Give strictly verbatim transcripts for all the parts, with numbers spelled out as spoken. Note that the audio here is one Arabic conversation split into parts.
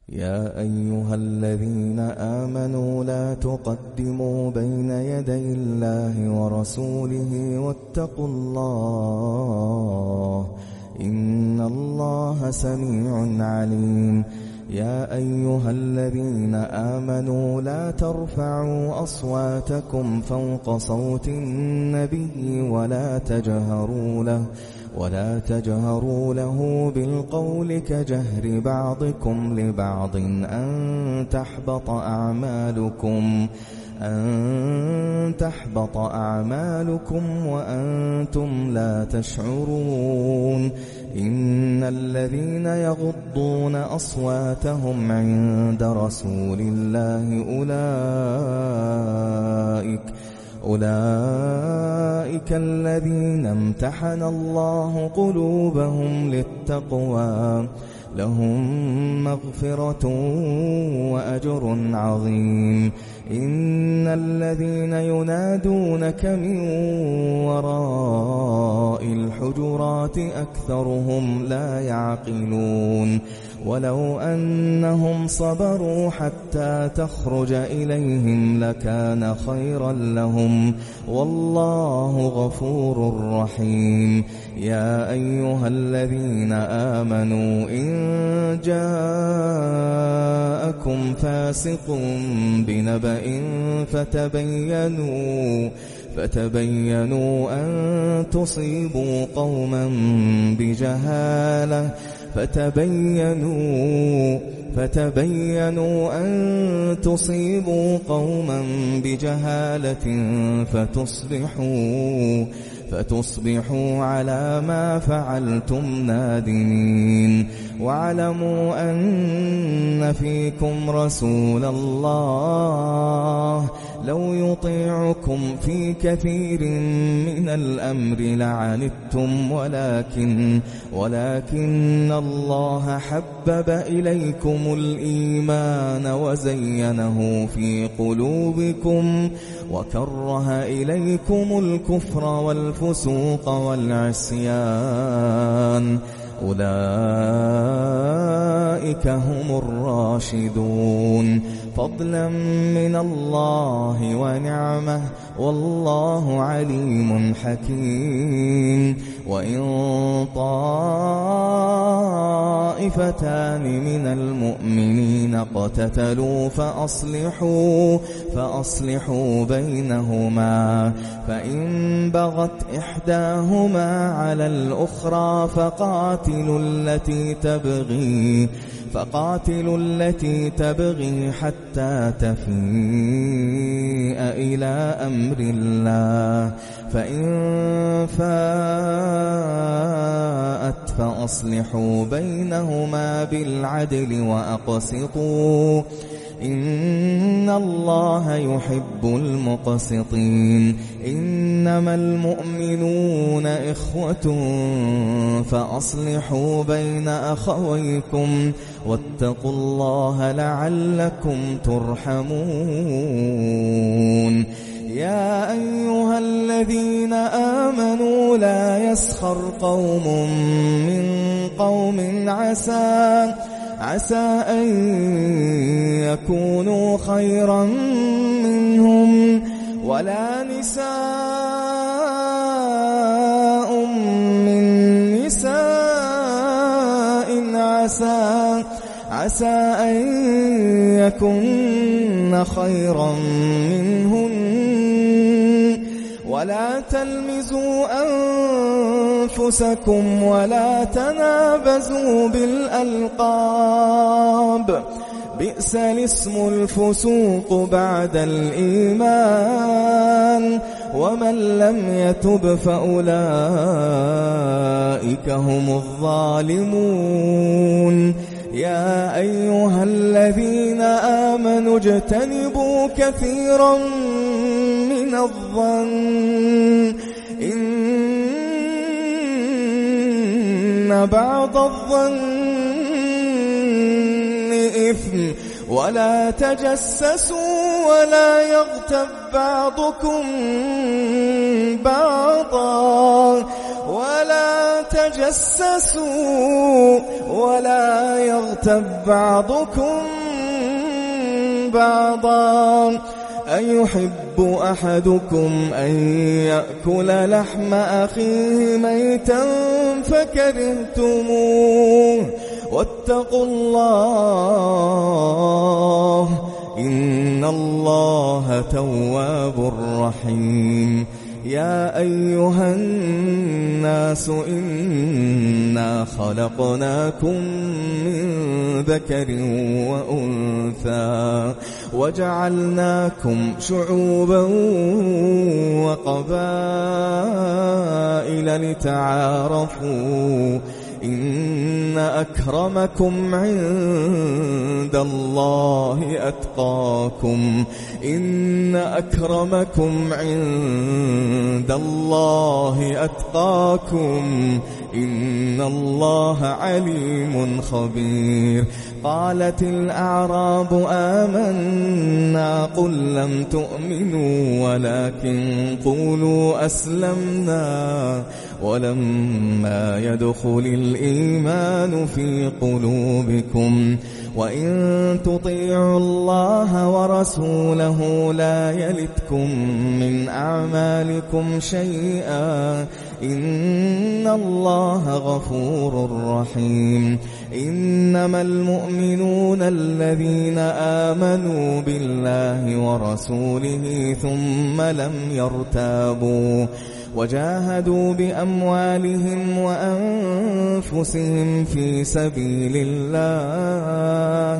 يا أيها الذين آمنوا لا تقدموا بين يدي الله ورسوله واتقوا الله إن الله سميع عليم. يا أيها الذين آمنوا لا ترفعوا أصواتكم فوق صوت النبي ولا تجهروا له ولا تجهروا له بالقول كجهر بعضكم لبعض أن تحبط أعمالكم أن تحبط أعمالكم وأنتم لا تشعرون. إن الذين يغضون أصواتهم عند رسول الله أولئك أولئك الذين امتحن الله قلوبهم للتقوى لهم مغفرة وأجر عظيم. إن الذين ينادونك من وراء الحجرات أكثرهم لا يعقلون. ولو أنهم صبروا حتى تخرج إليهم لكان خيرا لهم والله غفور رحيم. يا أيها الذين آمنوا إن جاءكم فاسق بنبأ فتبينوا فتبينوا أن تصيبوا قوما بجهالة فتبينوا فتبينوا أن تصيبوا قوما بجهالة فتصبحوا فتصبحوا على ما فعلتم نادمين. واعلموا أن فيكم رسول الله لو يطيعكم في كثير من الأمر لعنتم ولكن ولكن الله حبب إليكم الإيمان وزينه في قلوبكم وكره إليكم الكفر والفسوق والعصيان أولئك هم الراشدون فضلا من الله ونعمه والله عليم حكيم. وإن طائفتان من المؤمنين اقتتلوا فأصلحوا فأصلحوا بينهما فإن بغت إحداهما على الأخرى فقاتلوا التي تبغي فقاتلوا التي تبغي حتى تفيء إلى أمر الله فإن فاءت فأصلحوا بينهما بالعدل وأقسطوا إن الله يحب المقسطين. إنما المؤمنون إخوة فأصلحوا بين أخويكم واتقوا الله لعلكم ترحمون. يا أيها الذين آمنوا لا يسخر قوم من قوم عسى عسى أن يكونوا خيرا منهم ولا نساء من نساء عسى عسى أن يكن خيرا منهن ولا تلمزوا أنفسكم ولا تنابزوا بالألقاب بئس الاسم الفسوق بعد الإيمان ومن لم يتب فأولئك هم الظالمون. يا أيها الذين آمنوا اجتنبوا كثيرا من الظن إن بعض الظن إثم ولا تجسسوا ولا يغتب بعضكم بعضا ولا تجسسوا ولا يغتب بعضكم بعضا أيحب أحدكم أن يأكل لحم أخيه ميتا فكرهتموه واتقوا الله إن الله تواب رحيم يا أيها الناس إنا خلقناكم من ذكر وأنثى وجعلناكم شعوبا وقبائل لتعارفوا إن أكرمكم عند الله أتقاكم إن أكرمكم عند الله أتقاكم إن الله عليم خبير قالت الأعراب آمنا قل لم تؤمنوا ولكن قولوا أسلمنا ولما يدخل الإيمان في قلوبكم وإن تطيعوا الله ورسوله لا يلتكم من أعمالكم شيئا إن الله غفور رحيم إنما المؤمنون الذين آمنوا بالله ورسوله ثم لم يرتابوا وجاهدوا بأموالهم وأنفسهم في سبيل الله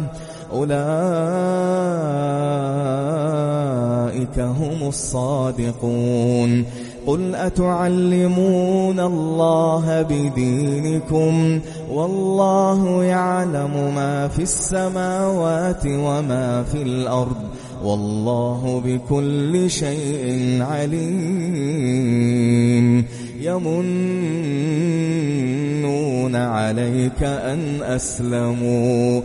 أولئك هم الصادقون قل أتعلمون الله بدينكم والله يعلم ما في السماوات وما في الأرض والله بكل شيء عليم يمنون عليك أن أسلموا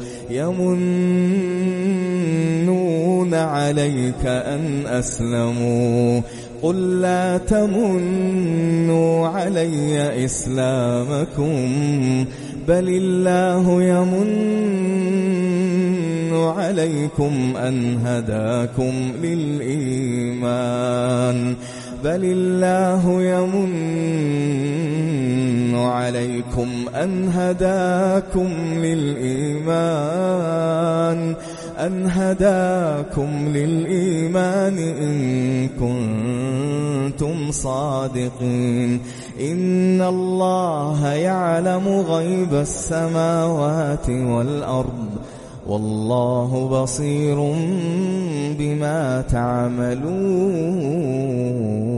يمنون عليك أن أسلموا قل لا تمنوا علي إسلامكم بل الله يمن عليكم أن هداكم للإيمان بل الله يمن عليكم أن هداكم للإيمان أن هداكم للإيمان إن كنتم صادقين إن الله يعلم غيب السماوات والأرض والله بصير بما تعملون.